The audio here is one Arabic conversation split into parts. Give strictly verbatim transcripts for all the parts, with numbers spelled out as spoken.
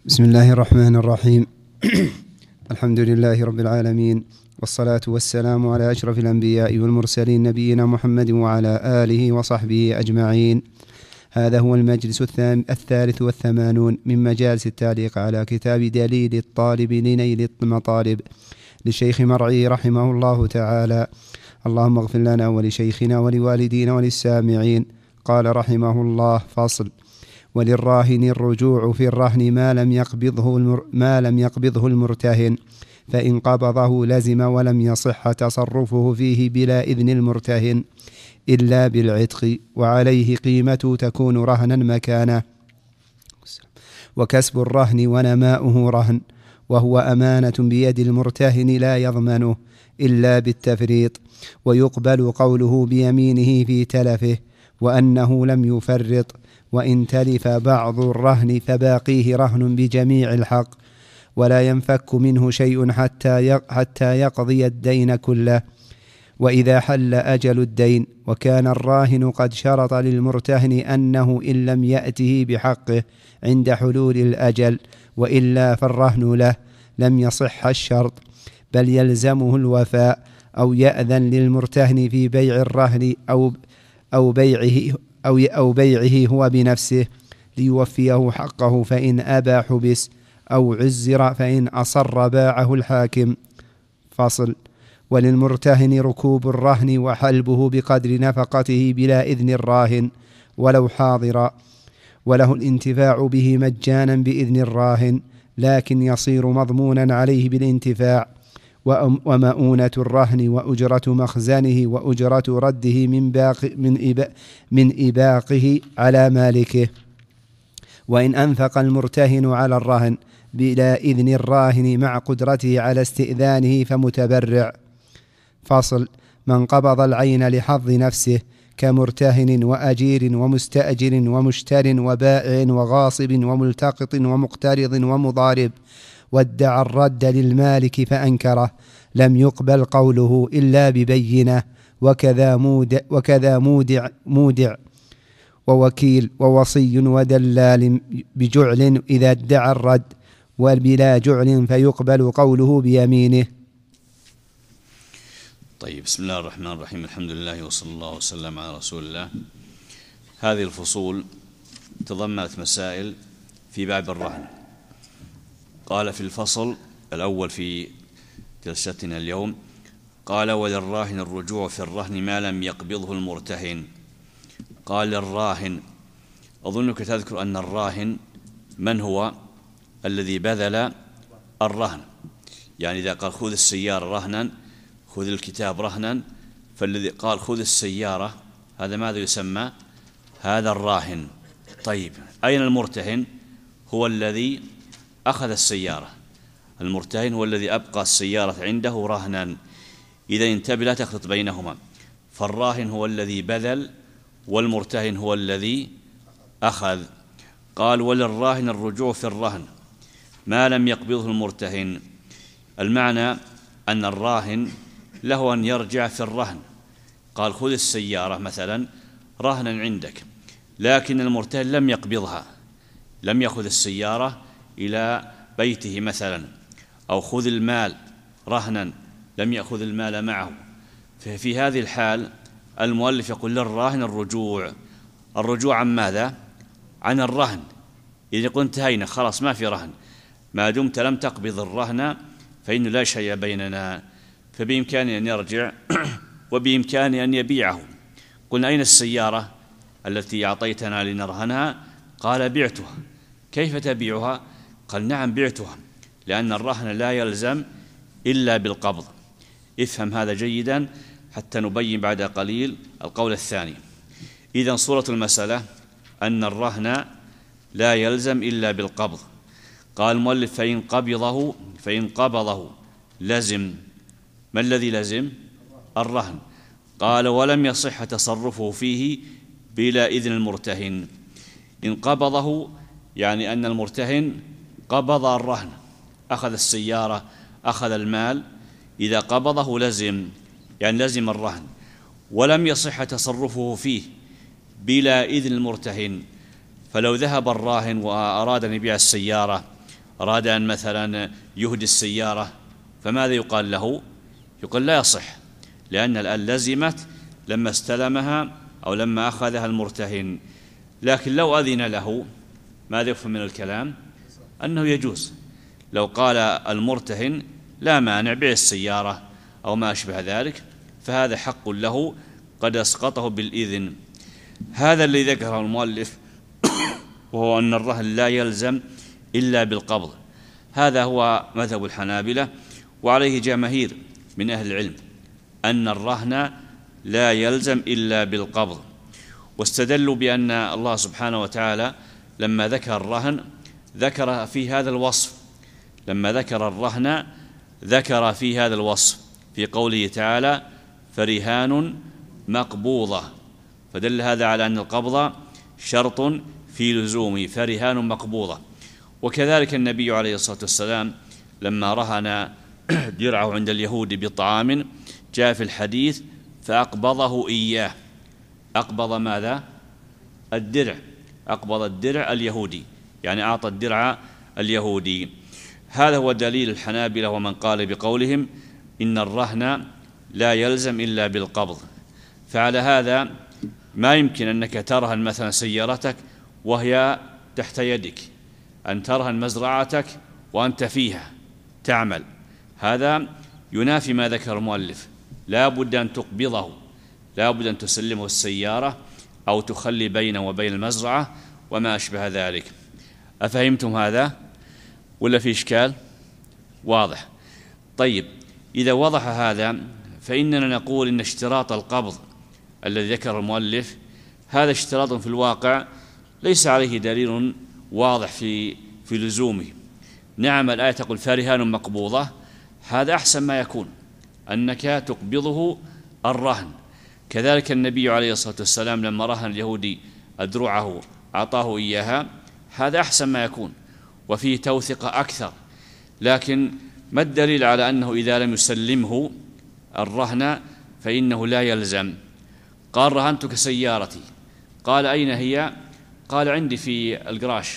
بسم الله الرحمن الرحيم. الحمد لله رب العالمين، والصلاة والسلام على أشرف الأنبياء والمرسلين نبينا محمد وعلى آله وصحبه أجمعين. هذا هو المجلس الثالث والثمانون من مجالس التعليق على كتاب دليل الطالب لنيل المطالب للشيخ مرعي رحمه الله تعالى. اللهم اغفر لنا ولشيخنا ولوالدينا وللسامعين. قال رحمه الله: فصل: وللراهن الرجوع في الرهن ما لم يقبضه المر ما لم يقبضه المرتهن، فإن قبضه لزم ولم يصح تصرفه فيه بلا إذن المرتهن إلا بالعتق، وعليه قيمته تكون رهنا مكانه. وكسب الرهن ونماؤه رهن، وهو أمانة بيد المرتهن لا يضمنه إلا بالتفريط، ويقبل قوله بيمينه في تلفه وأنه لم يفرط، وإن تلف بعض الرهن فباقيه رهن بجميع الحق، ولا ينفك منه شيء حتى حتى يقضي الدين كله. وإذا حل أجل الدين وكان الراهن قد شرط للمرتهن أنه إن لم يأته بحقه عند حلول الأجل وإلا فالرهن له، لم يصح الشرط، بل يلزمه الوفاء، أو يأذن للمرتهن في بيع الرهن أو أو بيعه أو أو بيعه هو بنفسه ليوفيه حقه، فإن أبى حبس، أو عزر فإن أصر باعه الحاكم. فصل: وللمرتهن ركوب الرهن وحلبه بقدر نفقته بلا إذن الراهن ولو حاضرا، وله الانتفاع به مجانا بإذن الراهن، لكن يصير مضمونا عليه بالانتفاع. ومؤونة الرهن وأجرة مخزنه وأجرة رده من باق من إبا من إباقه على مالكه. وإن أنفق المرتهن على الرهن بلا إذن الراهن مع قدرته على استئذانه فمتبرع. فصل: من قبض العين لحظ نفسه كمرتهن وأجير ومستأجر ومشتر وبائع وغاصب وملتقط ومقترض ومضارب، وادعى الرد للمالك فأنكره، لم يقبل قوله إلا ببينة، وكذا مودع, وكذا مودع, مودع ووكيل ووصي ودلال بجعل إذا ادعى الرد، وبلا جعل فيقبل قوله بيمينه. طيب، بسم الله الرحمن الرحيم. الحمد لله وصلى الله وسلم على رسول الله. هذه الفصول تضمنت مسائل في باب الرهن. قال في الفصل الأول في جلستنا اليوم، قال: وللراهن الرجوع في الرهن ما لم يقبضه المرتهن. قال الراهن، أظنك تذكر أن الراهن من هو؟ الذي بذل الرهن. يعني إذا قال خذ السيارة رهنا، خذ الكتاب رهنا، فالذي قال خذ السيارة هذا ماذا يسمى؟ هذا الراهن. طيب، أين المرتهن؟ هو الذي أخذ السيارة. المرتهن هو الذي أبقى السيارة عنده رهنا. إذا انتبه لا تخلط بينهما، فالراهن هو الذي بذل والمرتهن هو الذي أخذ. قال: وللراهن الرجوع في الرهن ما لم يقبضه المرتهن. المعنى أن الراهن له أن يرجع في الرهن. قال خذ السيارة مثلا رهنا عندك، لكن المرتهن لم يقبضها، لم يأخذ السيارة إلى بيته مثلا، أو خذ المال رهنا، لم يأخذ المال معه. ففي هذه الحال المؤلف يقول للراهن الرجوع. الرجوع عن ماذا؟ عن الرهن. إذا يقول انتهينا خلاص ما في رهن، ما دمت لم تقبض الرهن فإنه لا شيء بيننا، فبإمكانه أن يرجع وبإمكانه أن يبيعه. قلنا أين السيارة التي أعطيتنا لنرهنها؟ قال بعتها. كيف تبيعها؟ قال نعم بعتها، لأن الرهن لا يلزم إلا بالقبض. افهم هذا جيدا حتى نبين بعد قليل القول الثاني. إذن صورة المسألة أن الرهن لا يلزم إلا بالقبض. قال المؤلف: فإن قبضه فإن قبضه لزم. ما الذي لزم؟ الرهن. قال: ولم يصح تصرفه فيه بلا إذن المرتهن. إن قبضه يعني أن المرتهن قبض الرهن، أخذ السيارة، أخذ المال. إذا قبضه لزم، يعني لزم الرهن. ولم يصح تصرفه فيه بلا إذن المرتهن، فلو ذهب الراهن وأراد أن يبيع السيارة أراد أن مثلا يهدي السيارة، فماذا يقال له؟ يقول لا يصح، لأن الآن لزمت لما استلمها أو لما أخذها المرتهن. لكن لو أذن له، ماذا يفهم من الكلام؟ أنه يجوز. لو قال المرتهن لا مانع بيع السيارة أو ما أشبه ذلك، فهذا حق له قد أسقطه بالإذن. هذا الذي ذكره المؤلف وهو أن الرهن لا يلزم إلا بالقبض، هذا هو مذهب الحنابلة، وعليه جماهير من أهل العلم أن الرهن لا يلزم إلا بالقبض. واستدلوا بأن الله سبحانه وتعالى لما ذكر الرهن ذكر في هذا الوصف، لما ذكر الرهن ذكر في هذا الوصف في قوله تعالى فرهان مقبوضة، فدل هذا على أن القبض شرط في لزومه، فرهان مقبوضة. وكذلك النبي عليه الصلاة والسلام لما رهن درعه عند اليهود بطعام جاء في الحديث فأقبضه إياه. أقبض ماذا؟ الدرع، أقبض الدرع اليهودي، يعني أعطى الدرع اليهودي. هذا هو دليل الحنابلة ومن قال بقولهم إن الرهن لا يلزم إلا بالقبض. فعلى هذا ما يمكن أنك ترهن مثلا سيارتك وهي تحت يدك، أن ترهن مزرعتك وأنت فيها تعمل، هذا ينافي ما ذكر المؤلف. لا بد أن تقبضه، لا بد أن تسلمه السيارة أو تخلي بينه وبين المزرعة وما أشبه ذلك. أفهمتم هذا ولا في إشكال؟ واضح. طيب، إذا وضح هذا فإننا نقول إن اشتراط القبض الذي ذكر المؤلف هذا اشتراط في الواقع ليس عليه دليل واضح في في لزومه. نعم، الآية تقول فرهان مقبوضة، هذا أحسن ما يكون أنك تقبضه الرهن. كذلك النبي عليه الصلاة والسلام لما رهن اليهودي أدرعه أعطاه إياها، هذا أحسن ما يكون وفيه توثقة أكثر. لكن ما الدليل على أنه إذا لم يسلمه الرهن فإنه لا يلزم؟ قال رهنتك سيارتي، قال أين هي؟ قال عندي في الجراج.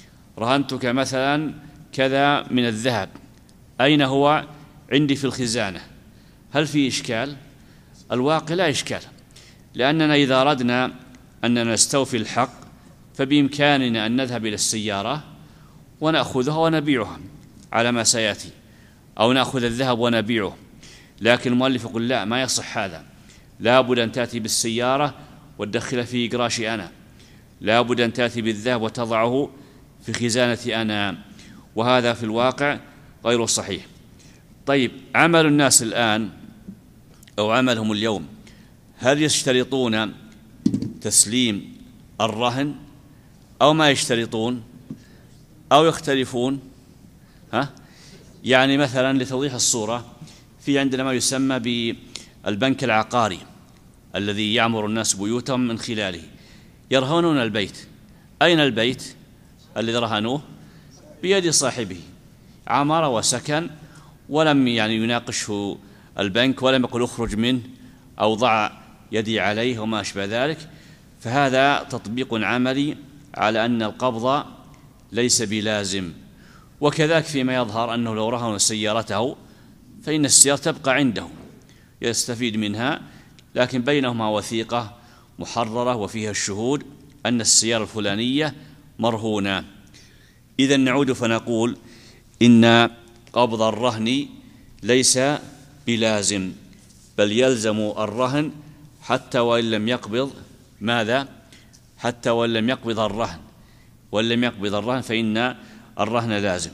رهنتك مثلا كذا من الذهب، أين هو؟ عندي في الخزانة. هل في إشكال؟ الواقع لا إشكال، لأننا إذا أردنا أننا نستوفي الحق فبإمكاننا أن نذهب إلى السيارة ونأخذها ونبيعها على ما سيأتي، أو نأخذ الذهب ونبيعه. لكن المؤلف يقول لا، ما يصح هذا، لا بد أن تأتي بالسيارة وتدخل في جراشي أنا، لا بد أن تأتي بالذهب وتضعه في خزانة أنا، وهذا في الواقع غير صحيح. طيب، عمل الناس الآن أو عملهم اليوم، هل يشترطون تسليم الرهن أو ما يشترطون أو يختلفون؟ ها؟ يعني مثلا لتوضيح الصورة، في عندنا ما يسمى بالبنك العقاري الذي يعمر الناس بيوتهم من خلاله، يرهنون البيت. أين البيت الذي رهنوه؟ بيد صاحبه، عمر وسكن، ولم يعني يناقشه البنك ولم يقل اخرج منه أو ضع يدي عليه وما أشبه ذلك. فهذا تطبيق عملي على أن القبض ليس بلازم. وكذلك فيما يظهر أنه لو رهن سيارته فإن السيارة تبقى عنده يستفيد منها، لكن بينهما وثيقة محررة وفيها الشهود أن السيارة الفلانية مرهونة. إذن نعود فنقول إن قبض الرهن ليس بلازم، بل يلزم الرهن حتى وإن لم يقبض ماذا؟ حتى وإن لم يقبض الرهن، وإن لم يقبض الرهن فإن الرهن لازم.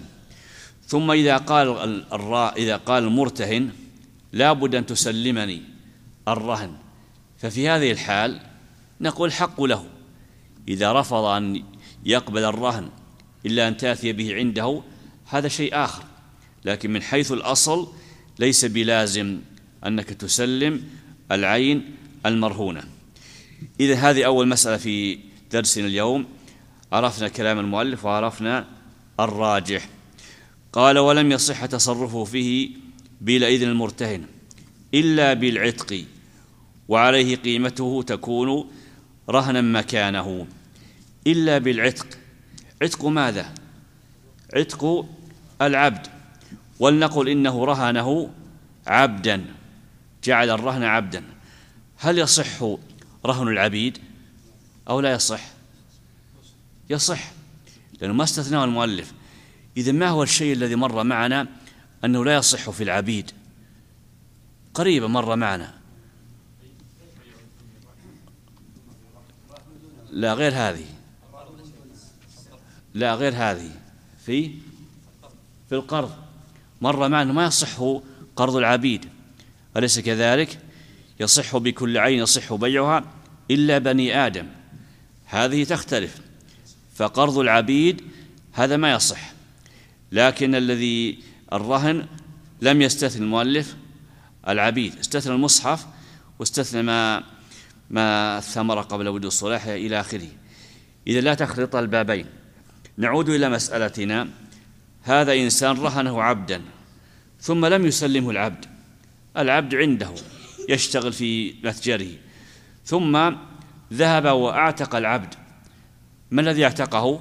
ثم إذا قال الراء إذا قال المرتهن لا بد أن تسلمني الرهن، ففي هذه الحال نقول حق له إذا رفض أن يقبل الرهن إلا أن تأتي به عنده، هذا شيء آخر. لكن من حيث الأصل ليس بلازم أنك تسلم العين المرهونة. إذا هذه أول مسألة في درسنا اليوم، عرفنا كلام المؤلف وعرفنا الراجح. قال ولم يصح تصرفه فيه بلا إذن المرتهن إلا بالعتق، وعليه قيمته تكون رهنا مكانه. إلا بالعتق، عتق ماذا؟ عتق العبد، ولنقل إنه رهنه عبدا، جعل الرهن عبدا، هل يصح رهن العبيد أو لا يصح؟ يصح، لأنه ما استثناه المؤلف. إذا ما هو الشيء الذي مر معنا أنه لا يصح في العبيد؟ قريبا مر معنا، لا غير هذه، لا غير هذه، في في القرض مر معنا ما يصح قرض العبيد، أليس كذلك؟ يصح بكل عين يصح بيعها إلا بني آدم، هذه تختلف، فقرض العبيد هذا ما يصح. لكن الذي الرهن لم يستثني المؤلف العبيد، استثنى المصحف واستثنى ما ما الثمرة قبل وجود الصلاح إلى آخره. إذا لا تخلط البابين. نعود إلى مسألتنا. هذا إنسان رهنه عبدا ثم لم يسلمه العبد، العبد عنده يشتغل في متجره، ثم ذهب وأعتق العبد. ما الذي اعتقه؟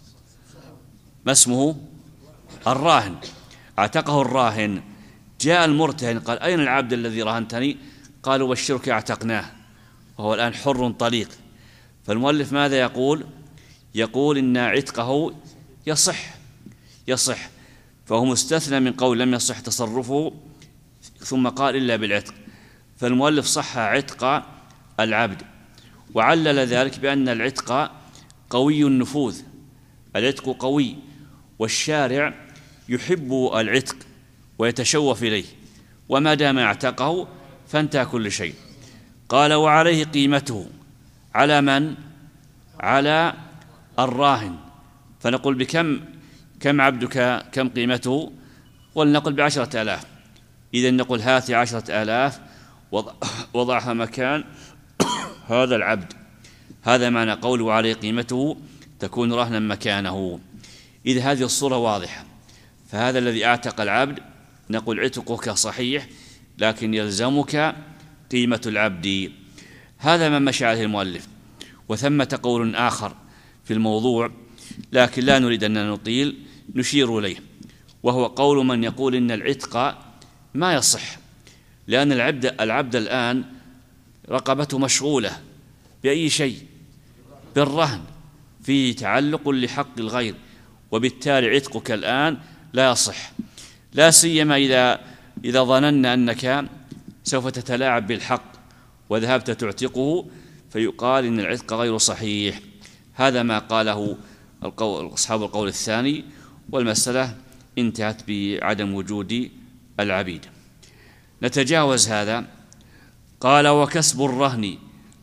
ما اسمه؟ الراهن، اعتقه الراهن. جاء المرتهن قال: أين العبد الذي رهنتني؟ قالوا: بشرك اعتقناه وهو الآن حر طليق. فالمؤلف ماذا يقول؟ يقول إن عتقه يصح يصح فهو مستثنى من قول لم يصح تصرفه، ثم قال إلا بالعتق، فالمؤلف صح عتق العبد، وعلل ذلك بأن العتق قوي النفوذ، العتق قوي، والشارع يحب العتق ويتشوف إليه، وما دام اعتقه فانتهى كل شيء. قال: وعليه قيمته. على من؟ على الراهن. فنقول: بكم كم عبدك كم قيمته؟ ولنقل بعشرة آلاف. إذن نقول: هات عشرة آلاف وضعها مكان هذا العبد. هذا معنى قوله وعليه قيمته، تكون رهنا مكانه. إذا هذه الصورة واضحة، فهذا الذي اعتق العبد نقول عتقك صحيح، لكن يلزمك قيمة العبد. هذا ما مشى عليه المؤلف. وثمة قول آخر في الموضوع، لكن لا نريد أن نطيل، نشير إليه، وهو قول من يقول إن العتق ما يصح، لأن العبد العبد الآن رقبته مشغولة بأي شيء؟ بالرهن، فيه تعلق لحق الغير، وبالتالي عتقك الآن لا يصح، لا سيما إذا إذا ظننا أنك سوف تتلاعب بالحق وذهبت تعتقه، فيقال إن العتق غير صحيح. هذا ما قاله القول أصحاب القول الثاني، والمسألة انتهت بعدم وجود العبيد. نتجاوز هذا. قال: وكسب الرهن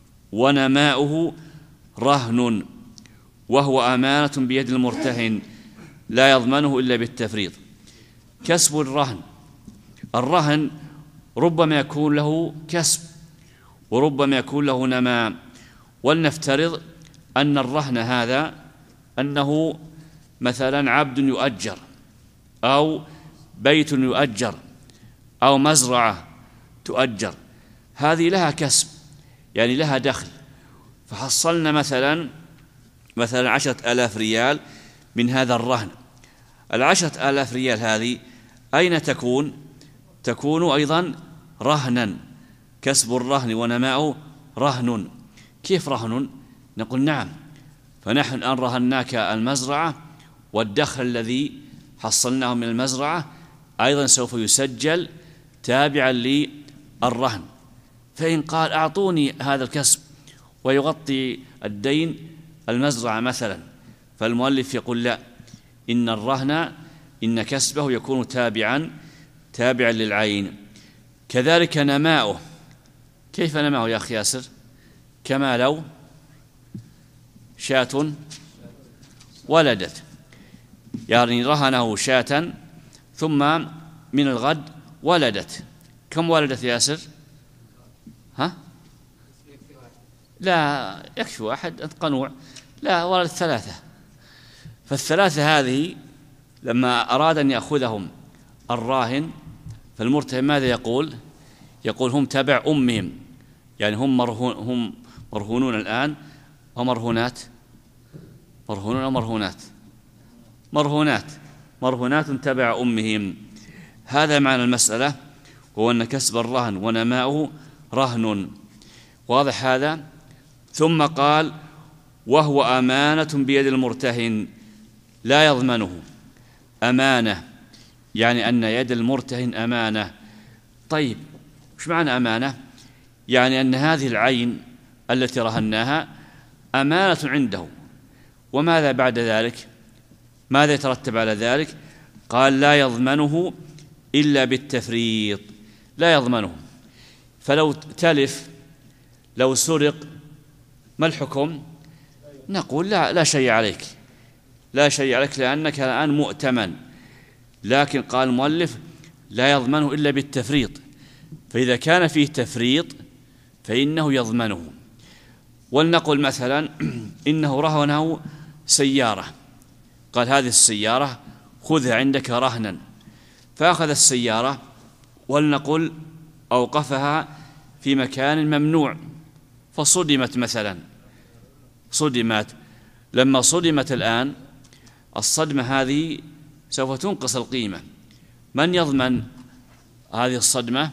ونماؤه رهن، وهو أمانة بيد المرتهن لا يضمنه إلا بالتفريط. كسب الرهن، الرهن ربما يكون له كسب وربما يكون له نماء. ولنفترض أن الرهن هذا أنه مثلا عبد يؤجر، أو بيت يؤجر، أو مزرعة تؤجر، هذه لها كسب، يعني لها دخل، فحصلنا مثلا مثلا عشرة آلاف ريال من هذا الرهن. العشرة آلاف ريال هذه أين تكون؟ تكون أيضا رهنا. كسب الرهن ونماؤه رهن. كيف رهن؟ نقول: نعم، فنحن الآن رهناك المزرعة، والدخل الذي حصلناه من المزرعة أيضا سوف يسجل تابعا للرهن. فإن قال: أعطوني هذا الكسب ويغطي الدين المزرعة مثلا، فالمؤلف يقول: لا، إن الرهن إن كسبه يكون تابعا تابعا للعين. كذلك نماؤه. كيف نماؤه يا أخي ياسر؟ كما لو شاة ولدت، يعني رهنه شاة ثم من الغد ولدت. كم ولدت يا ياسر؟ ها؟ لا يكفي واحد، أنت قنوع. لا، ولدت ثلاثة. فالثلاثة هذه لما أراد أن يأخذهم الراهن، فالمرتهن ماذا يقول؟ يقول: هم تبع أمهم، يعني هم مرهون هم مرهونون الآن، ومرهونات مرهونون أو مرهونات مرهونات مرهونات تبع أمهم. هذا معنى المسألة، هو أن كسب الرهن ونماؤه رهن. واضح هذا؟ ثم قال وهو أمانة بيد المرتهن لا يضمنه. أمانة يعني أن يد المرتهن أمانة. طيب وش معنى أمانة؟ يعني أن هذه العين التي رهناها أمانة عنده. وماذا بعد ذلك؟ ماذا يترتب على ذلك؟ قال لا يضمنه إلا بالتفريط. لا يضمنه. فلو تلف، لو سرق، ما الحكم؟ نقول لا, لا شيء عليك، لا شيء عليك لأنك الآن مؤتمن. لكن قال المؤلف لا يضمنه إلا بالتفريط، فإذا كان فيه تفريط فإنه يضمنه. ولنقل مثلا إنه رهنه سيارة، قال هذه السيارة خذها عندك رهنا، فأخذ السيارة ولنقل أوقفها في مكان ممنوع فصدمت مثلا، صدمت. لما صدمت الآن الصدمة هذه سوف تنقص القيمة. من يضمن هذه الصدمة؟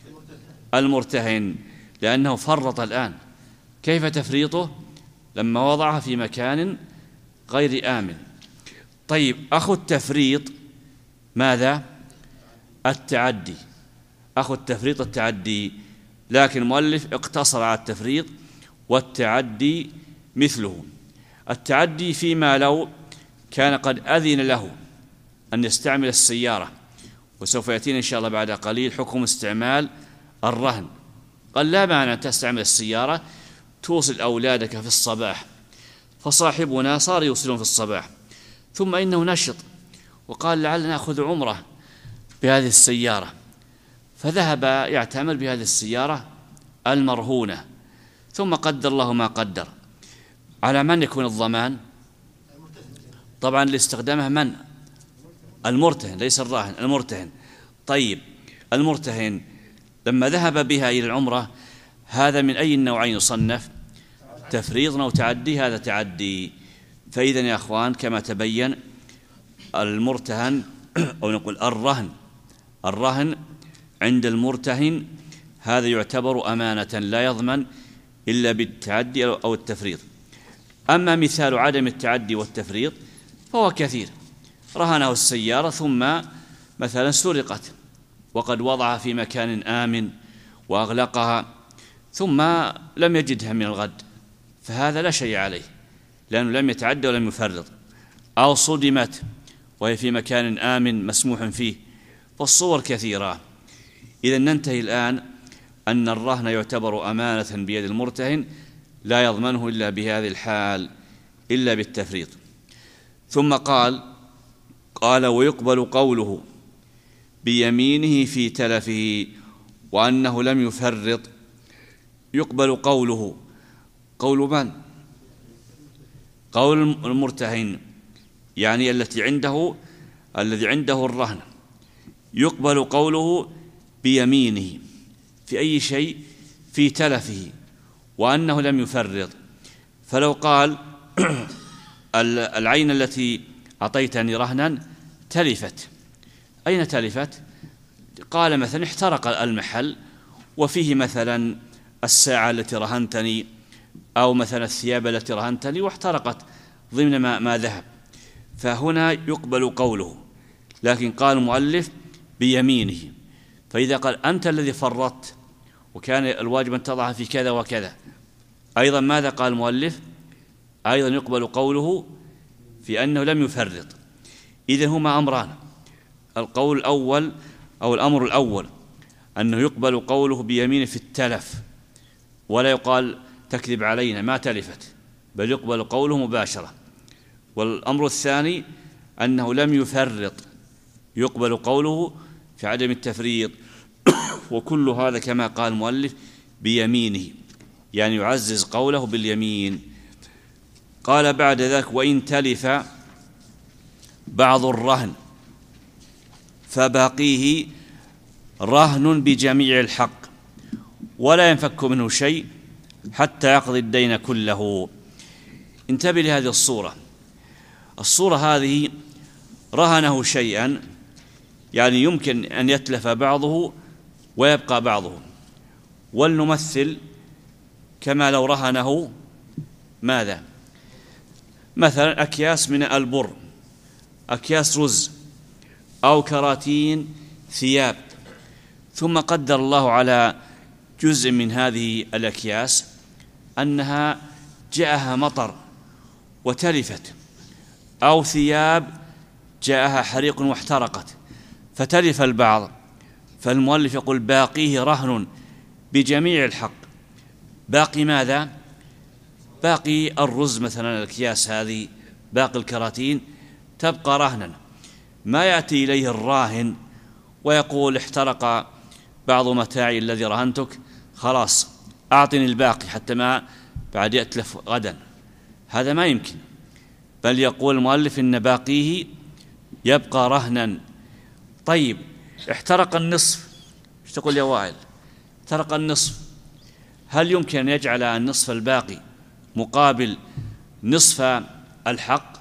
المرتهن، لأنه فرط الآن. كيف تفريطه؟ لما وضعها في مكان غير آمن. طيب أخو التفريط ماذا؟ التعدي. أخو التفريط التعدي، لكن المؤلف اقتصر على التفريط، والتعدي مثله. التعدي فيما لو كان قد أذن له أن يستعمل السيارة، وسوف يأتينا إن شاء الله بعد قليل حكم استعمال الرهن. قال لا معنى أن تستعمل السيارة توصل أولادك في الصباح، فصاحبنا صار يوصلون في الصباح، ثم إنه نشط وقال لعلنا نأخذ عمره بهذه السيارة، فذهب يعتمر بهذه السيارة المرهونة، ثم قدر الله ما قدر. على من يكون الضمان؟ طبعا لاستخدامها من؟ المرتهن، ليس الراهن، المرتهن. طيب المرتهن لما ذهب بها إلى العمرة، هذا من أي النوعين يصنف؟ تفريط أو تعدي؟ هذا تعدي. فإذا يا أخوان كما تبين المرتهن أو نقول الرهن، الرهن عند المرتهن هذا يعتبر أمانة لا يضمن إلا بالتعدي أو التفريط. أما مثال عدم التعدي والتفريط فهو كثير. رهنه السيارة ثم مثلا سرقت وقد وضعها في مكان آمن وأغلقها ثم لم يجدها من الغد، فهذا لا شيء عليه لأنه لم يتعدى ولم يفرط. أو صدمت وهي في مكان آمن مسموح فيه، فالصور كثيرة. إذا ننتهي الآن أن الرهن يعتبر أمانة بيد المرتهن لا يضمنه إلا بهذه الحال إلا بالتفريط. ثم قال قال ويقبل قوله بيمينه في تلفه وأنه لم يفرط. يقبل قوله، قول من؟ قول المرتهن، يعني التي عنده الذي عنده الرهن. يقبل قوله بيمينه في أي شيء؟ في تلفه وأنه لم يفرط. فلو قال العين التي أعطيتني رهنا تلفت، أين تلفت؟ قال مثلا احترق المحل وفيه مثلا الساعة التي رهنتني أو مثلا الثياب التي رهنتني واحترقت ضمن ما, ما ذهب، فهنا يقبل قوله. لكن قال المؤلف بيمينه، فإذا قال أنت الذي فرطت وكان الواجب أن تضعها في كذا وكذا، أيضا ماذا قال المؤلف؟ أيضا يقبل قوله في أنه لم يفرط. إذن هما أمران. القول الأول أو الأمر الأول أنه يقبل قوله بيمينه في التلف، ولا يقال تكذب علينا ما تلفت، بل يقبل قوله مباشرة. والأمر الثاني أنه لم يفرط، يقبل قوله في عدم التفريط. وكل هذا كما قال المؤلف بيمينه، يعني يعزز قوله باليمين. قال بعد ذلك وإن تلف بعض الرهن فباقيه رهن بجميع الحق ولا ينفك منه شيء حتى يقضي الدين كله. انتبه لهذه الصورة. الصورة هذه رهنه شيئا، يعني يمكن أن يتلف بعضه ويبقى بعضه. ولنمثل كما لو رهنه ماذا؟ مثلا أكياس من البر، أكياس رز، أو كراتين ثياب، ثم قدر الله على جزء من هذه الأكياس أنها جاءها مطر وتلفت، أو ثياب جاءها حريق واحترقت فتلف البعض، فالمؤلف يقول باقيه رهن بجميع الحق. باقي ماذا؟ باقي الرز مثلا، الأكياس هذه، باقي الكراتين تبقى رهنا. ما يأتي إليه الراهن ويقول احترق بعض متاعي الذي رهنتك، خلاص أعطني الباقي حتى ما بعد يأتلف غدا، هذا ما يمكن. بل يقول المؤلف إن باقيه يبقى رهنا. طيب احترق النصف، ايش تقول يا وائل؟ احترق النصف، هل يمكن أن يجعل النصف الباقي مقابل نصف الحق؟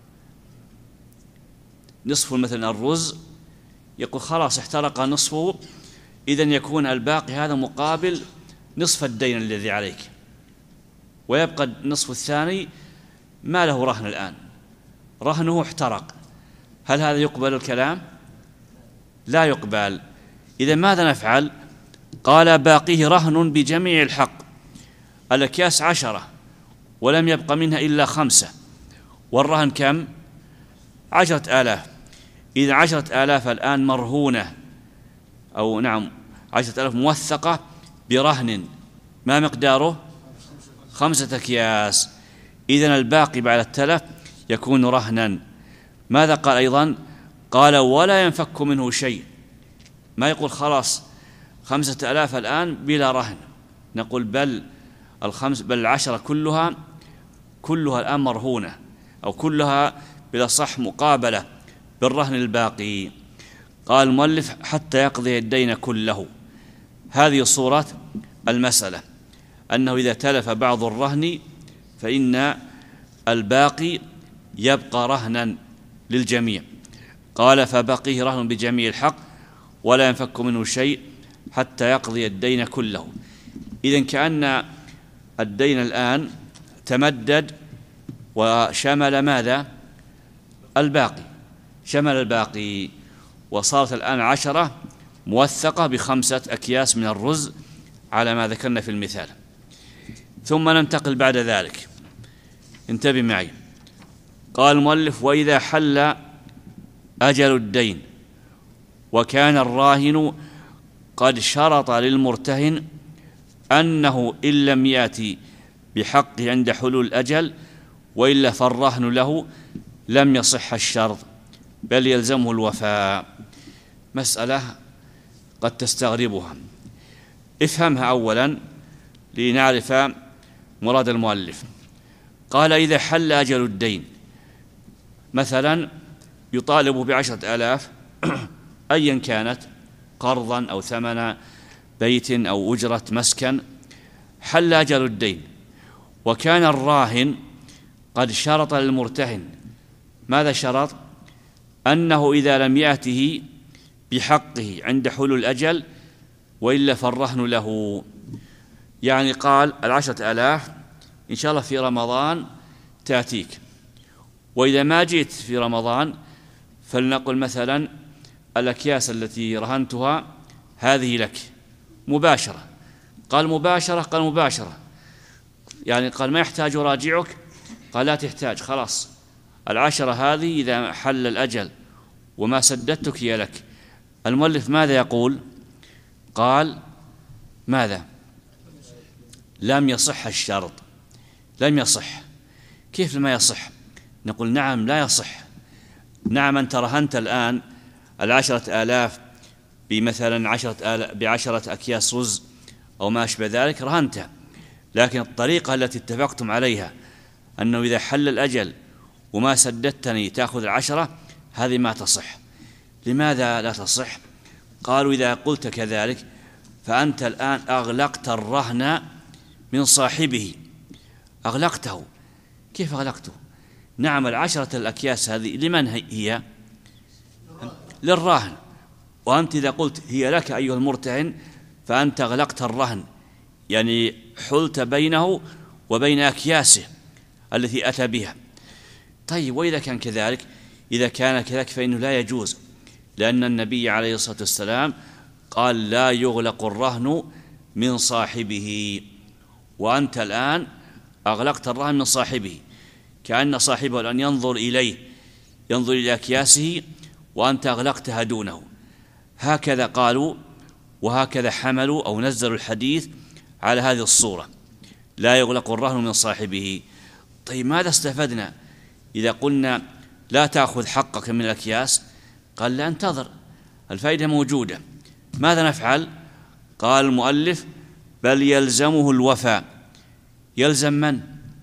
نصف مثلا الرز، يقول خلاص احترق نصفه، إذن يكون الباقي هذا مقابل نصف الدين الذي عليك، ويبقى النصف الثاني ما له رهن الآن، رهنه احترق. هل هذا يقبل الكلام؟ لا يقبل. إذا ماذا نفعل؟ قال باقيه رهن بجميع الحق. الأكياس عشرة ولم يبق منها إلا خمسة، والرهن كم؟ عشرة آلاف. إذا عشرة آلاف الآن مرهونة، أو نعم عشرة آلاف موثقة برهن، ما مقداره؟ خمسة أكياس. إذن الباقي بعد التلف يكون رهنا. ماذا قال أيضا؟ قال ولا ينفك منه شيء. ما يقول خلاص خمسة آلاف الآن بلا رهن، نقول بل الخمس بل العشرة كلها كلها الآن مرهونة، أو كلها بلا صح مقابلة بالرهن الباقي. قال المؤلف حتى يقضي الدين كله. هذه صورة المسألة، أنه إذا تلف بعض الرهن فإن الباقي يبقى رهنا للجميع. قال فبقيه رهن بجميع الحق ولا ينفك منه شيء حتى يقضي الدين كله. إذن كأن الدين الآن تمدد وشمل ماذا؟ الباقي، شمل الباقي، وصارت الآن عشرة موثقة بخمسة أكياس من الرز على ما ذكرنا في المثال. ثم ننتقل بعد ذلك، انتبه معي. قال المؤلف وإذا حل أجل الدين وكان الراهن قد شرط للمرتهن أنه إن لم يأتي بحقه عند حلول الأجل وإلا فالرهن له لم يصح الشرط بل يلزمه الوفاء. مسألة قد تستغربها، افهمها أولا لنعرف مراد المؤلف. قال إذا حل أجل الدين، مثلا يطالب بعشرة آلاف أيا كانت، قرضا أو ثمن بيت أو أجرة مسكن، حل أجل الدين وكان الراهن قد شرط للمرتهن. ماذا شرط؟ أنه إذا لم يأته بحقه عند حلول الأجل وإلا فالرهن له. يعني قال العشرة آلاف إن شاء الله في رمضان تأتيك، وإذا ما جئت في رمضان فلنقل مثلا الأكياس التي رهنتها هذه لك مباشرة. قال مباشرة، قال مباشرة، يعني قال ما يحتاج أراجعك، قال لا تحتاج، خلاص العشرة هذه إذا حل الأجل وما سددتك هي لك. المؤلف ماذا يقول؟ قال ماذا؟ لم يصح الشرط، لم يصح. كيف ما يصح؟ نقول نعم لا يصح. نعم أنت رهنت الآن العشرة آلاف بمثلا عشرة آلاف بعشرة أكياس رز أو ما أشبه ذلك، رهنتها، لكن الطريقة التي اتفقتم عليها أنه إذا حل الأجل وما سددتني تأخذ العشرة، هذه ما تصح. لماذا لا تصح؟ قالوا إذا قلت كذلك فأنت الآن أغلقت الرهن من صاحبه، أغلقته. كيف أغلقته؟ نعم العشرة الأكياس هذه لمن هي؟ للراهن، وأنت إذا قلت هي لك أيها المرتهن فأنت أغلقت الرهن، يعني حلت بينه وبين أكياسه التي أتى بها. طيب وإذا كان كذلك، إذا كان كذلك فإنه لا يجوز، لأن النبي عليه الصلاة والسلام قال لا يغلق الرهن من صاحبه، وأنت الآن أغلقت الرهن من صاحبه، كأن صاحبه الآن ينظر إليه، ينظر إلى أكياسه وأنت أغلقتها دونه. هكذا قالوا وهكذا حملوا أو نزلوا الحديث على هذه الصورة، لا يغلق الرهن من صاحبه. طيب ماذا استفدنا إذا قلنا لا تأخذ حقك من الأكياس؟ قال لا، انتظر، الفائدة موجودة. ماذا نفعل؟ قال المؤلف بل يلزمه الوفاء. يلزم من؟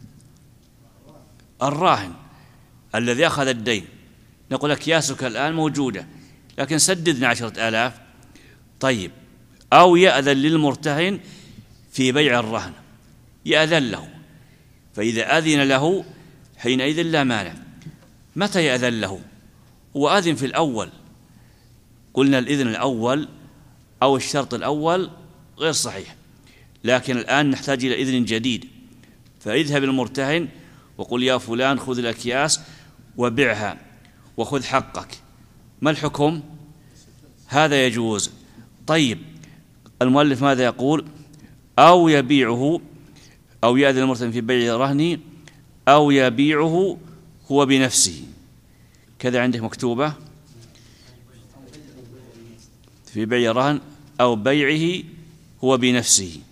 الراهن الذي أخذ الدين. نقول أكياسك الآن موجودة لكن سددنا عشرة آلاف. طيب، أو يأذن للمرتهن في بيع الرهن، يأذن له، فإذا أذن له حينئذ لا مانع. متى يأذن له؟ هو أذن في الأول، قلنا الإذن الأول أو الشرط الأول غير صحيح، لكن الآن نحتاج إلى إذن جديد. فاذهب المرتهن وقل يا فلان خذ الأكياس وبعها وخذ حقك. ما الحكم؟ هذا يجوز. طيب المؤلف ماذا يقول؟ أو يبيعه، أو يأذن المرتهن في بيع رهنه، أو يبيعه هو بنفسه. كذا عندك مكتوبة في بيع رهن أو بيعه هو بنفسه،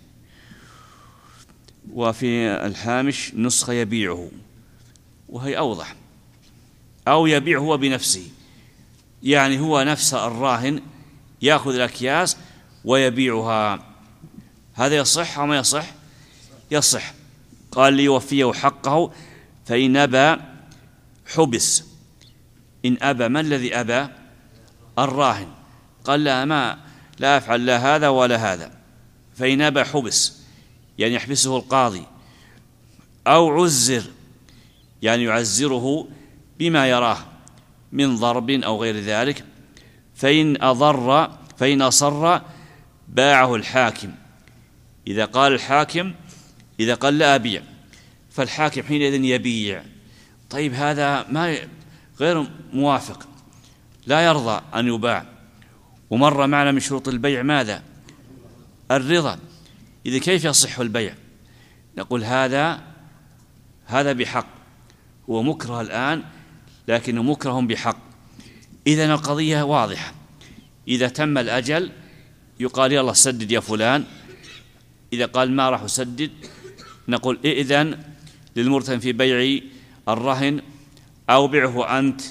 وفي الهامش نسخة يبيعه وهي أوضح. أو يبيعه هو بنفسه، يعني هو نفس الراهن يأخذ الأكياس ويبيعها. هذا يصح أو ما يصح؟ يصح. قال ليوفيه حقه، فإن أبى حبس. إن أبى، ما الذي أبى؟ الراهن. قال لا، ما لا أفعل لا هذا ولا هذا. فإن أبى حبس، يعني يحبسه القاضي. أو عزر، يعني يعزره بما يراه من ضرب أو غير ذلك. فإن أضر فإن أصر باعه الحاكم. إذا قال الحاكم، إذا قال لا أبيع، فالحاكم حينئذ يبيع. طيب هذا ما غير موافق، لا يرضى أن يباع. ومر معنا من شروط البيع ماذا؟ الرضا. إذا كيف يصح البيع؟ نقول هذا هذا بحق، هو مكره الآن لكنه مكره بحق. إذن القضية واضحة. إذا تم الأجل يقال يلا سدد يا فلان. إذا قال ما راح أسدد، نقول إذن للمرتهن في بيع الرهن أو بعه أنت.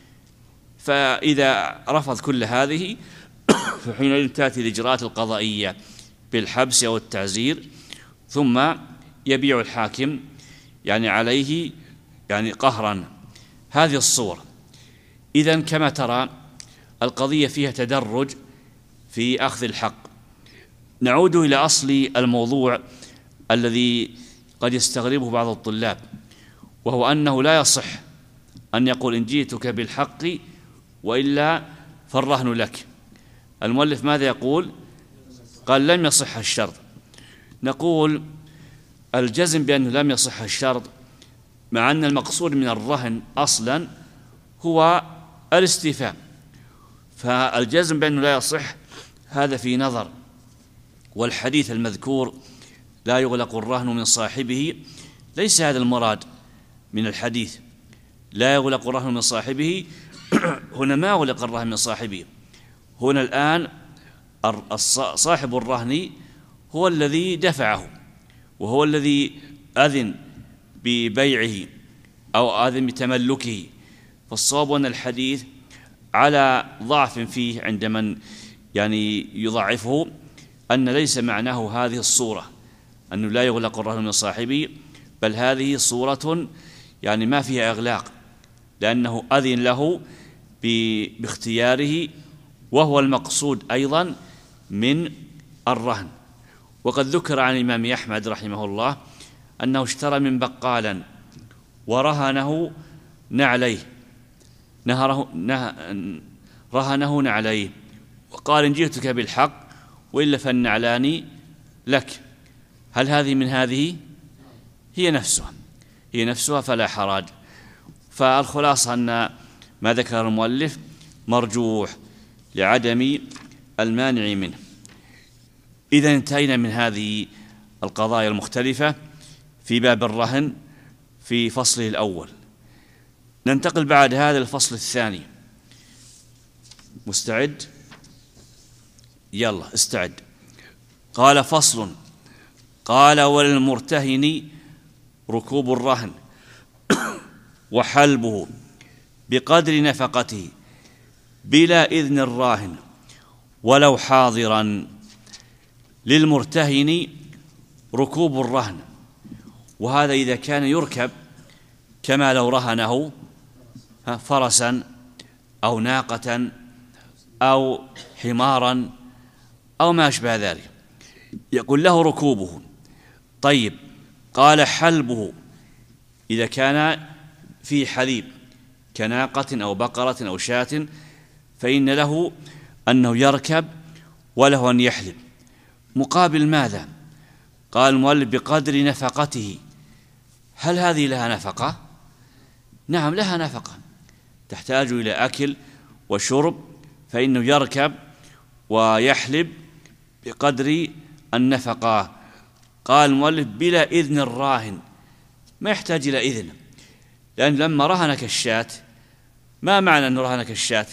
فإذا رفض كل هذه فحينئذ تأتي الإجراءات القضائية بالحبس أو التعزير، ثم يبيع الحاكم يعني عليه يعني قهرا. هذه الصور. إذن كما ترى القضية فيها تدرج في أخذ الحق. نعود إلى أصل الموضوع الذي قد يستغربه بعض الطلاب، وهو أنه لا يصح أن يقول إن جئتك بالحق وإلا فالرهن لك. المؤلف ماذا يقول؟ قال لم يصح الشرط. نقول الجزم بأنه لم يصح الشرط، مع أن المقصود من الرهن أصلا هو الاستيفاء، فالجزم بأنه لا يصح هذا في نظر. والحديث المذكور لا يغلق الرهن من صاحبه، ليس هذا المراد من الحديث. لا يغلق الرهن من صاحبه هنا ما يغلق الرهن من صاحبه. هنا الآن صاحب الرهن هو الذي دفعه، وهو الذي أذن ببيعه أو أذن بتملكه. فالصواب أن الحديث على ضعف فيه عند من يعني يضعفه، أن ليس معناه هذه الصورة أنه لا يغلق الرهن من صاحبه، بل هذه صورة يعني ما فيها إغلاق، لأنه أذن له باختياره، وهو المقصود أيضا من الرهن. وقد ذكر عن الإمام أحمد رحمه الله أنه اشترى من بقالا ورهنه نعليه، نهره نه رهنه عليه وقال إن جئتك بالحق وإلا فالنعلان لك، هل هذه من هذه؟ هي نفسها هي نفسها فلا حرج. فالخلاصة أن ما ذكر المؤلف مرجوح لعدم المانع منه. إذا انتهينا من هذه القضايا المختلفة في باب الرهن في فصله الأول. ننتقل بعد هذا الفصل الثاني. مستعد؟ يلا استعد. قال فصل. قال وللمرتهن ركوب الرهن وحلبه بقدر نفقته بلا إذن الراهن ولو حاضرا. للمرتهن ركوب الرهن، وهذا إذا كان يركب كما لو رهنه فرسا أو ناقة أو حمارا أو ما أشبه ذلك، يقول له ركوبه. طيب، قال حلبه إذا كان في حليب كناقة أو بقرة أو شاة فإن له أنه يركب وله أن يحلب. مقابل ماذا؟ قال المؤلف بقدر نفقته. هل هذه لها نفقة؟ نعم لها نفقة، تحتاج إلى أكل وشرب، فإنه يركب ويحلب بقدر النفقة. قال المؤلف بلا إذن الراهن، ما يحتاج إلى إذن، لأن لما رهنك الشاة، ما معنى أن رهنك الشاة؟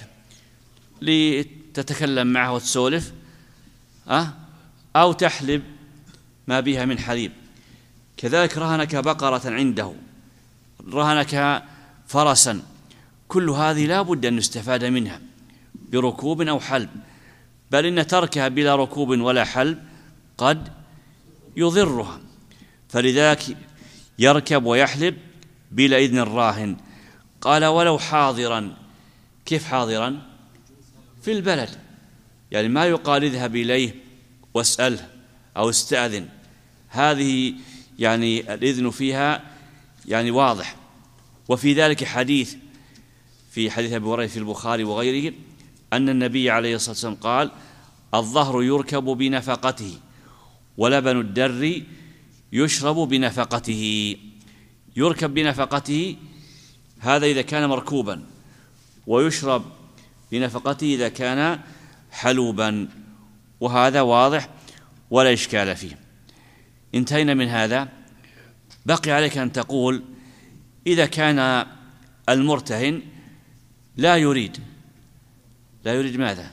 لتتكلم معه وتسولف أه؟ أو تحلب ما بها من حليب. كذلك رهنك بقرة عنده، رهنك فرسا، كل هذه لا بد أن يستفاد منها بركوب أو حلب، بل إن تركها بلا ركوب ولا حلب قد يضرها، فلذلك يركب ويحلب بلا إذن الراهن. قال ولو حاضرا. كيف حاضرا؟ في البلد، يعني ما يقال اذهب إليه واسأله أو استأذن، هذه يعني الإذن فيها يعني واضح. وفي ذلك حديث في حديث أبي هريرة في البخاري وغيره أن النبي عليه الصلاة والسلام قال الظهر يركب بنفقته ولبن الدر يشرب بنفقته. يركب بنفقته هذا إذا كان مركوبا، ويشرب بنفقته إذا كان حلوبا، وهذا واضح ولا إشكال فيه. انتهينا من هذا. بقي عليك أن تقول إذا كان المرتهن لا يريد لا يريد ماذا؟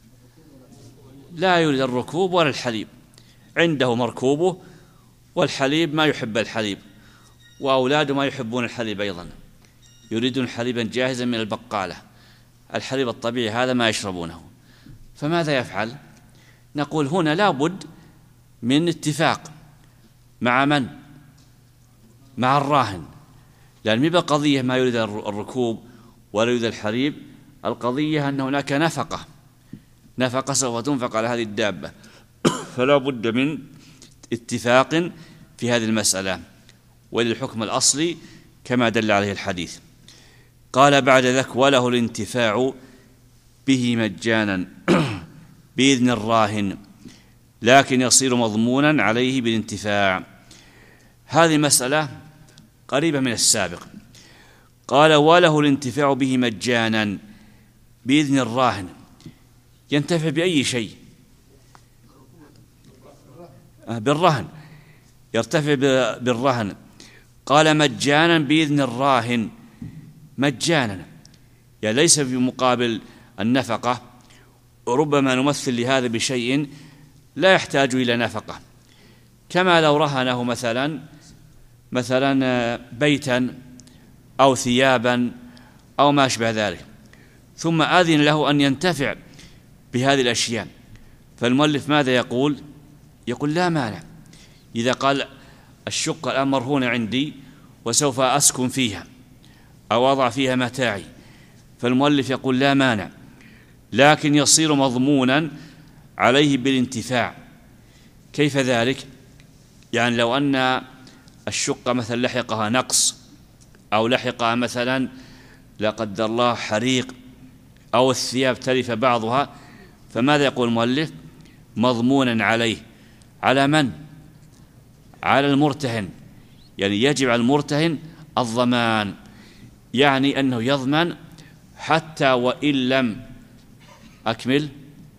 لا يريد الركوب ولا الحليب، عنده مركوبه والحليب ما يحب الحليب، وأولاده ما يحبون الحليب أيضا، يريدون حليبا جاهزا من البقالة، الحليب الطبيعي هذا ما يشربونه، فماذا يفعل؟ نقول هنا لا بد من اتفاق مع من؟ مع الراهن، لأن ما قضية ما يريد الركوب ولا يريد الحليب، القضية أن هناك نفقة نفقة سوف تنفق على هذه الدابة، فلا بد من اتفاق في هذه المسألة، وللحكم الأصلي كما دل عليه الحديث. قال بعد ذلك وله الانتفاع به مجانا بإذن الراهن، لكن يصير مضمونا عليه بالانتفاع. هذه مسألة قريبة من السابق. قال وله الانتفاع به مجانا بإذن الراهن، ينتفع بأي شيء؟ بالرهن، يرتفع بالرهن. قال مجانا بإذن الراهن، مجانا يعني ليس في مقابل النفقة، وربما نمثل لهذا بشيء لا يحتاج إلى نفقة، كما لو رهنه مثلا مثلا بيتا أو ثيابا أو ما أشبه ذلك، ثم أذن له أن ينتفع بهذه الأشياء، فالمؤلف ماذا يقول؟ يقول لا مانع إذا قال الشقة الآن مرهونة عندي وسوف أسكن فيها أو أضع فيها متاعي، فالمؤلف يقول لا مانع، لكن يصير مضمونا عليه بالانتفاع. كيف ذلك؟ يعني لو أن الشقة مثلا لحقها نقص أو لحقها مثلا لا قدر الله حريق أو الثياب تلف بعضها، فماذا يقول المؤلف؟ مضمونا عليه. على من؟ على المرتهن، يعني يجب على المرتهن الضمان، يعني أنه يضمن حتى وإن لم أكمل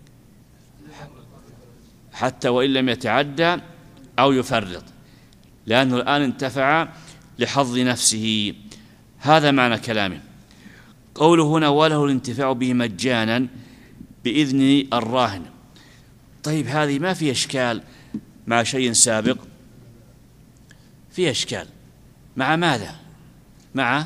حتى وإن لم يتعدى أو يفرط، لأنه الآن انتفع لحظ نفسه. هذا معنى كلامه. قوله هنا وله الانتفاع به مجانا بإذن الراهن. طيب هذه ما في إشكال مع شيء سابق؟ في إشكال مع ماذا؟ مع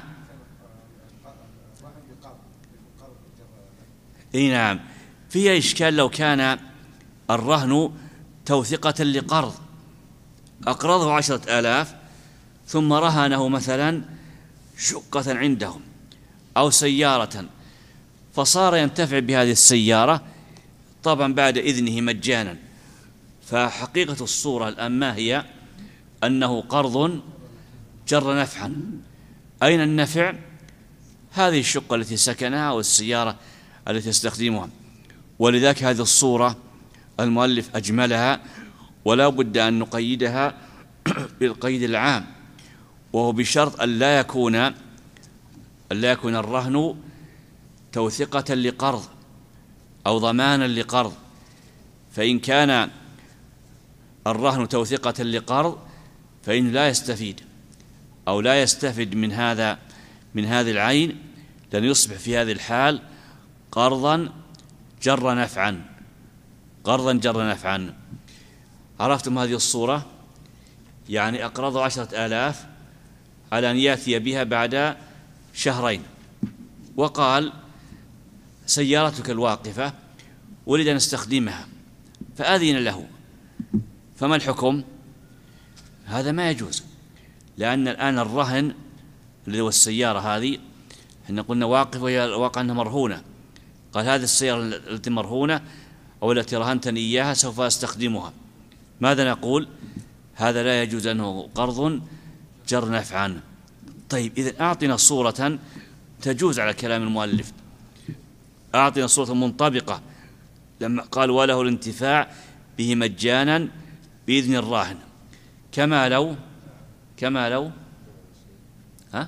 اي نعم، فيها إشكال لو كان الرهن توثقة لقرض، أقرضه عشرة آلاف ثم رهنه مثلا شقة عندهم أو سيارة، فصار ينتفع بهذه السيارة طبعا بعد إذنه مجانا. فحقيقة الصورة الآن ما هي؟ أنه قرض جر نفعا. أين النفع؟ هذه الشقة التي سكنها أو السيارة التي يستخدمها. ولذلك هذه الصورة المؤلف أجملها، ولا بد أن نقيدها بالقيد العام، وهو بشرط أن لا يكون أن لا يكون الرهن توثقة لقرض أو ضمانا لقرض. فإن كان الرهن توثقة لقرض فإنه لا يستفيد أو لا يستفد من هذا من هذه العين، لأن يصبح في هذه الحال قرضا جر نفعا قرضا جر نفعا. عرفتم هذه الصورة؟ يعني أقرضوا عشرة آلاف على أن يأتي بها بعد شهرين، وقال سيارتك الواقفة أريد أن أستخدمها، فأذن له، فما الحكم؟ هذا ما يجوز، لأن الآن الرهن اللي هو السيارة هذه احنا قلنا واقف وهي واقع أنها مرهونة، قال هذه السيارة التي مرهونة أو التي رهنتني إياها سوف أستخدمها، ماذا نقول؟ هذا لا يجوز أنه قرض جر نفعا. طيب إذن أعطنا صورة تجوز على كلام المؤلف، أعطنا صورة منطبقة لما قال وله الانتفاع به مجانا بإذن الراهن، كما لو كما لو ها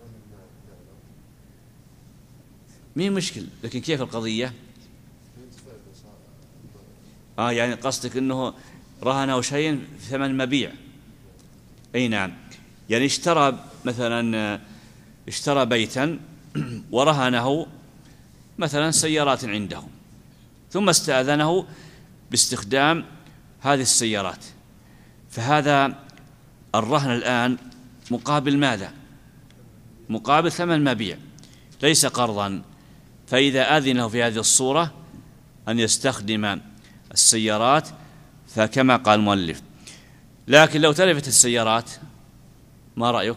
مين مشكل، لكن كيف القضية؟ آه يعني قصدك أنه رهنه شيء في ثمن مبيع. أي نعم، يعني اشترى مثلا اشترى بيتا ورهنه مثلا سيارات عنده، ثم استأذنه باستخدام هذه السيارات، فهذا الرهن الآن مقابل ماذا؟ مقابل ثمن مبيع ليس قرضا. فإذا أذنه في هذه الصورة أن يستخدم السيارات فكما قال المؤلف. لكن لو تلفت السيارات ما رأيك؟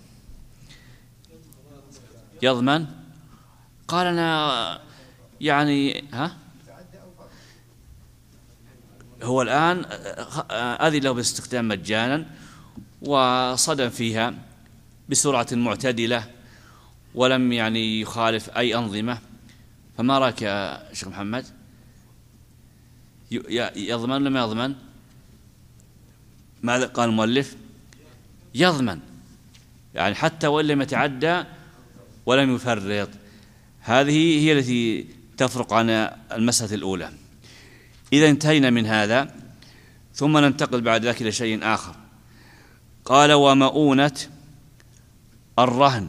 يضمن؟ قال أنا يعني ها هو الآن أذن له باستخدام مجانا وصدم فيها بسرعة معتدلة ولم يعني يخالف أي أنظمة، فما رأيك يا شيخ محمد؟ يضمن ولا ما يضمن؟ ماذا قال المؤلف؟ يضمن، يعني حتى وإن لم يتعدى ولم يفرط. هذه هي التي تفرق عن المسألة الأولى. إذا انتهينا من هذا ثم ننتقل بعد ذلك إلى شيء آخر. قال ومؤونة الرهن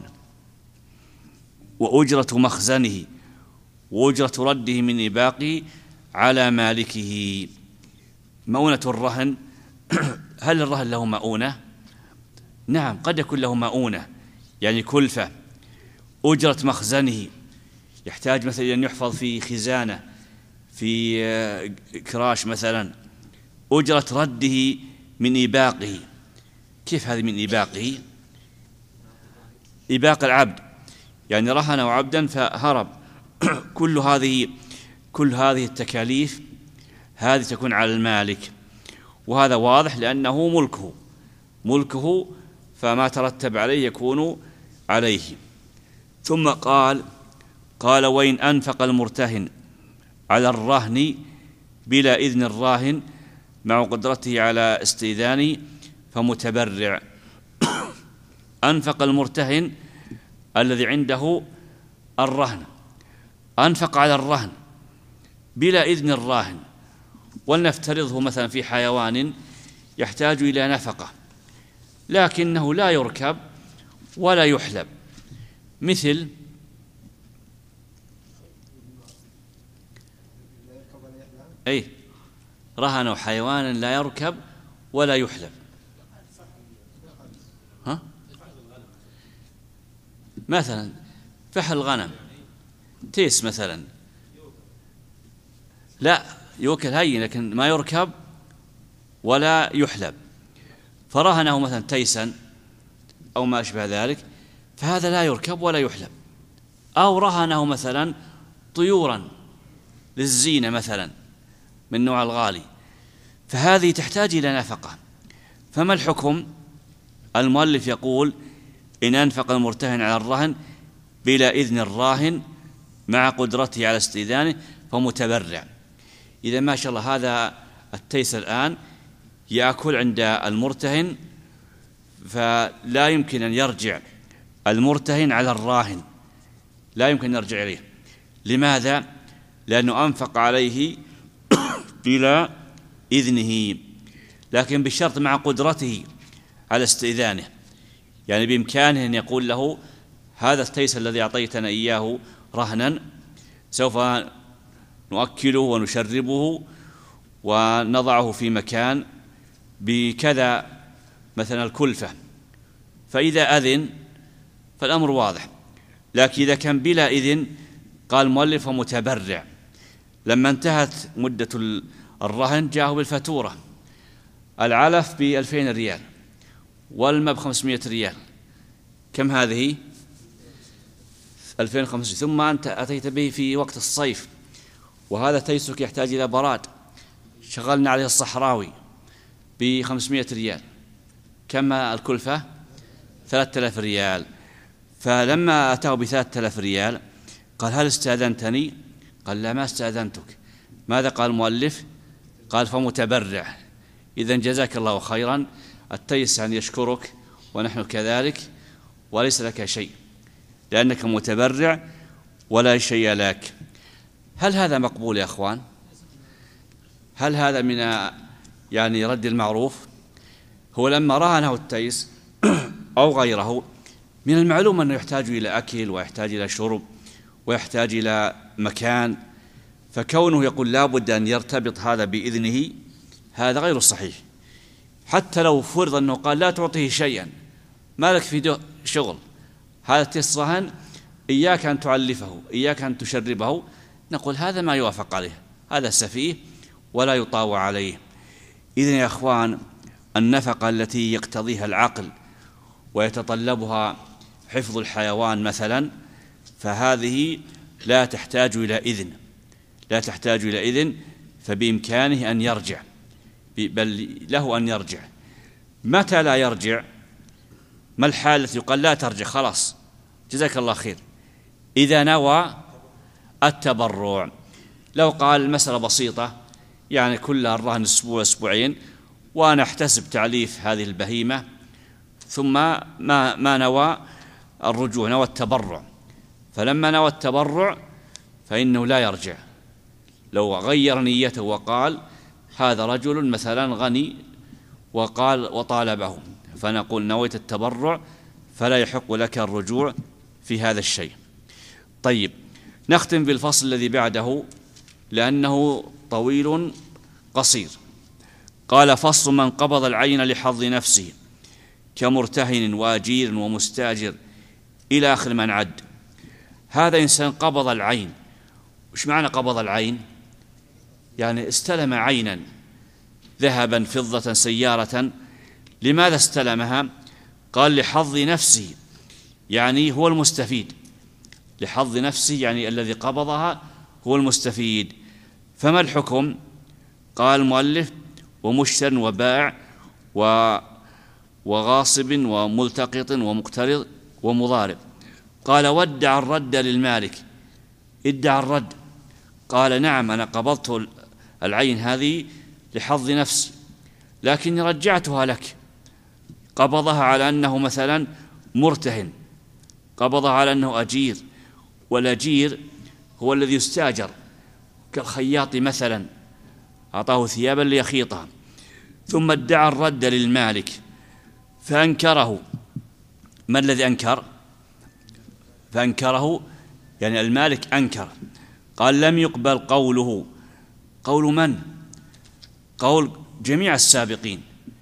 وأجرة مخزنه وأجرة رده من إباقه على مالكه. مؤونة الرهن هل الرهن له مؤونة؟ نعم، قد يكون له مؤونة يعني كلفة. أجرة مخزنه يحتاج مثلا أن يحفظ في خزانة في كراش مثلا. أجرة رده من إباقه، كيف هذه من إباقه؟ إباق العبد يعني رهنه عبدا فهرب. كل هذه كل هذه التكاليف هذه تكون على المالك، وهذا واضح لأنه ملكه ملكه فما ترتب عليه يكون عليه. ثم قال قال: وإن أنفق المرتهن على الرهن بلا إذن الراهن مع قدرته على استئذانه فمتبرع. أنفق المرتهن الذي عنده الرهن، أنفق على الرهن بلا إذن الراهن، ولنفترضه مثلا في حيوان يحتاج إلى نفقة لكنه لا يركب ولا يحلب، مثل أي رهنوا حيوانا لا يركب ولا يحلب. ها؟ مثلا فحل غنم، تيس مثلا، لا يوكل هين لكن ما يركب ولا يحلب، فرهنه مثلا تيسا أو ما أشبه ذلك، فهذا لا يركب ولا يحلب. أو رهنه مثلا طيورا للزينة مثلا من نوع الغالي، فهذه تحتاج إلى نفقة. فما الحكم؟ المؤلف يقول: إن أنفق المرتهن على الرهن بلا إذن الراهن مع قدرته على استئذانه فمتبرع. إذا ما شاء الله هذا التيس الآن يأكل عند المرتهن، فلا يمكن أن يرجع المرتهن على الراهن، لا يمكن أن يرجع إليه. لماذا؟ لأنه أنفق عليه بلا إذنه، لكن بشرط مع قدرته على استئذانه، يعني بإمكانه أن يقول له: هذا التيس الذي أعطيتنا إياه رهنا سوف نؤكله ونشربه ونضعه في مكان بكذا مثلا الكلفة، فإذا أذن فالأمر واضح. لكن إذا كان بلا إذن، قال المؤلف متبرع. لما انتهت مدة الرهن جاءه بالفاتورة: العلف بألفين ريال والماء بخمسمائة ريال، كم هذه؟ ألفين وخمسمائة. ثم أنت أتيت به في وقت الصيف وهذا تيسك يحتاج إلى براد، شغلنا عليه الصحراوي بخمسمائة ريال، كم الكلفة؟ ثلاثة آلاف ريال. فلما أتاه بثلاثة آلاف ريال قال: هل استأذنتني؟ قال: لا، ما استأذنتك. ماذا قال المؤلف؟ قال: فمتبرع. إذن جزاك الله خيرا، التيس أن يشكرك ونحن كذلك، وليس لك شيء لأنك متبرع ولا شيء لك. هل هذا مقبول يا أخوان؟ هل هذا من يعني رد المعروف؟ هو لما رهنه التيس أو غيره، من المعلوم أنه يحتاج إلى أكل ويحتاج إلى شرب ويحتاج إلى مكان، فكونه يقول لا بد أن يرتبط هذا بإذنه، هذا غير صحيح. حتى لو فرض أنه قال: لا تعطيه شيئا، ما لك في شغل، هذا التيس رهن، إياك أن تعلفه، إياك أن تشربه، نقول هذا ما يوافق عليه، هذا سفيه ولا يطاوع عليه. إذن يا أخوان، النفقة التي يقتضيها العقل ويتطلبها حفظ الحيوان مثلا، فهذه لا تحتاج إلى إذن، لا تحتاج إلى إذن، فبإمكانه أن يرجع، بل له أن يرجع. متى لا يرجع؟ ما الحالة التي يقال لا ترجع خلاص جزاك الله خير؟ إذا نوى التبرع. لو قال المسألة بسيطة، يعني كلها الرهن أسبوع أسبوعين وأنا أحتسب تعليف هذه البهيمة، ثم ما, ما نوى الرجوع، نوى التبرع، فلما نوى التبرع فإنه لا يرجع. لو غير نيته وقال هذا رجل مثلا غني وقال وطالبه، فنقول نويت التبرع فلا يحق لك الرجوع في هذا الشيء. طيب، نختم بالفصل الذي بعده لأنه طويل قصير. قال: فصل من قبض العين لحظ نفسه كمرتهن وأجير ومستاجر إلى آخر من عد. هذا إنسان قبض العين. وش معنى قبض العين؟ يعني استلم عينا، ذهبا، فضة، سيارة. لماذا استلمها؟ قال: لحظ نفسه، يعني هو المستفيد. لحظ نفسه يعني الذي قبضها هو المستفيد. فما الحكم؟ قال المؤلف: ومشتر وبائع وغاصب وملتقط ومقترض ومضارب. قال: ودع الرد للمالك ادعى الرد، قال نعم أنا قبضت العين هذه لحظ نفسي لكني رجعتها لك، قبضها على أنه مثلا مرتهن، قبضها على أنه أجير، والأجير هو الذي يستأجر كالخياط مثلا، أعطاه ثيابا ليخيطها، ثم ادعى الرد للمالك فأنكره. ما الذي أنكر؟ فأنكره يعني المالك أنكر، قال لم يقبل قوله. قول من؟ قول جميع السابقين،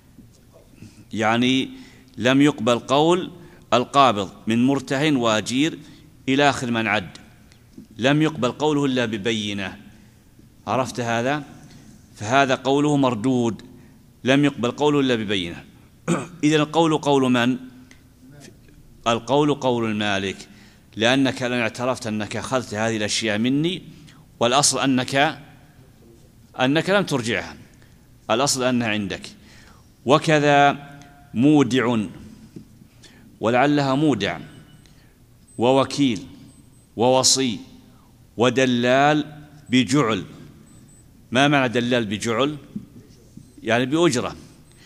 يعني لم يقبل قول القابض من مرتهن وأجير إلى آخر من عد، لم يقبل قوله إلا ببينة. عرفت هذا؟ فهذا قوله مردود، لم يقبل قوله إلا ببينة. إذن القول قول من؟ القول قول المالك، لأنك لن اعترفت أنك أخذت هذه الأشياء مني، والأصل أنك أنك لم ترجعها، الأصل أنها عندك. وكذا مودع، ولعلها مودع، ووكيل، ووصي، ودلال بجعل. ما معنى دلال بجعل؟ يعني بأجرة.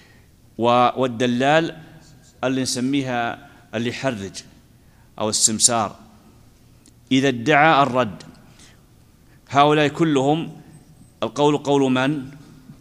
والدلال اللي نسميها اللي يحرج أو السمسار. إذا ادعى الرد، هؤلاء كلهم القول قول من؟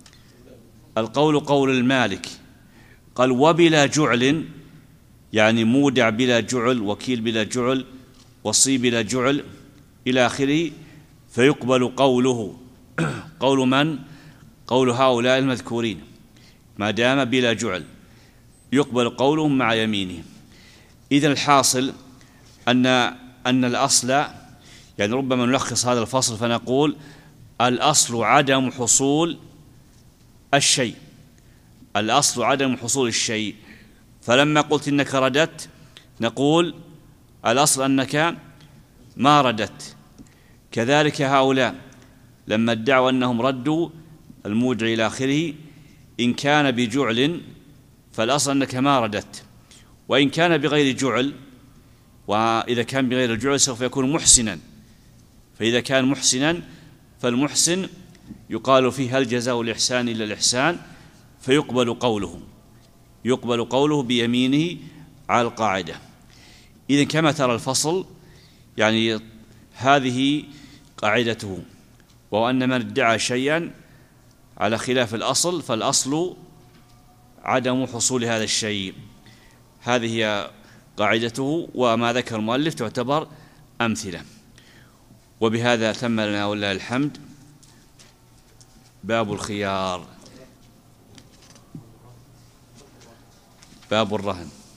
القول قول المالك. قال وبلا جعل، يعني مودع بلا جعل، وكيل بلا جعل، وصي بلا جعل إلى آخره، فيقبل قوله. قول من؟ قول هؤلاء المذكورين ما دام بلا جعل، يقبل قولهم مع يمينه. إذن الحاصل أن أن الأصل، يعني ربما نلخص هذا الفصل فنقول الأصل عدم حصول الشيء، الأصل عدم حصول الشيء. فلما قلت إنك رددت نقول الأصل أنك ما رددت. كذلك هؤلاء لما ادعوا أنهم ردوا المودع إلى آخره، إن كان بجعل فالأصل أنك ما رددت، وإن كان بغير جعل، وإذا كان بغير الجعل سوف يكون محسنا، فإذا كان محسنا فالمحسن يقال فيه هل جزاء الإحسان إلا الإحسان، فيقبل قوله، يقبل قوله بيمينه على القاعدة. إذن كما ترى الفصل يعني هذه قاعدته، وأن من ادعى شيئا على خلاف الأصل فالأصل عدم حصول هذا الشيء. هذه هي قاعدته، وما ذكر المؤلف تعتبر أمثلة. وبهذا تم لنا ولله الحمد باب الخيار، باب الرهن.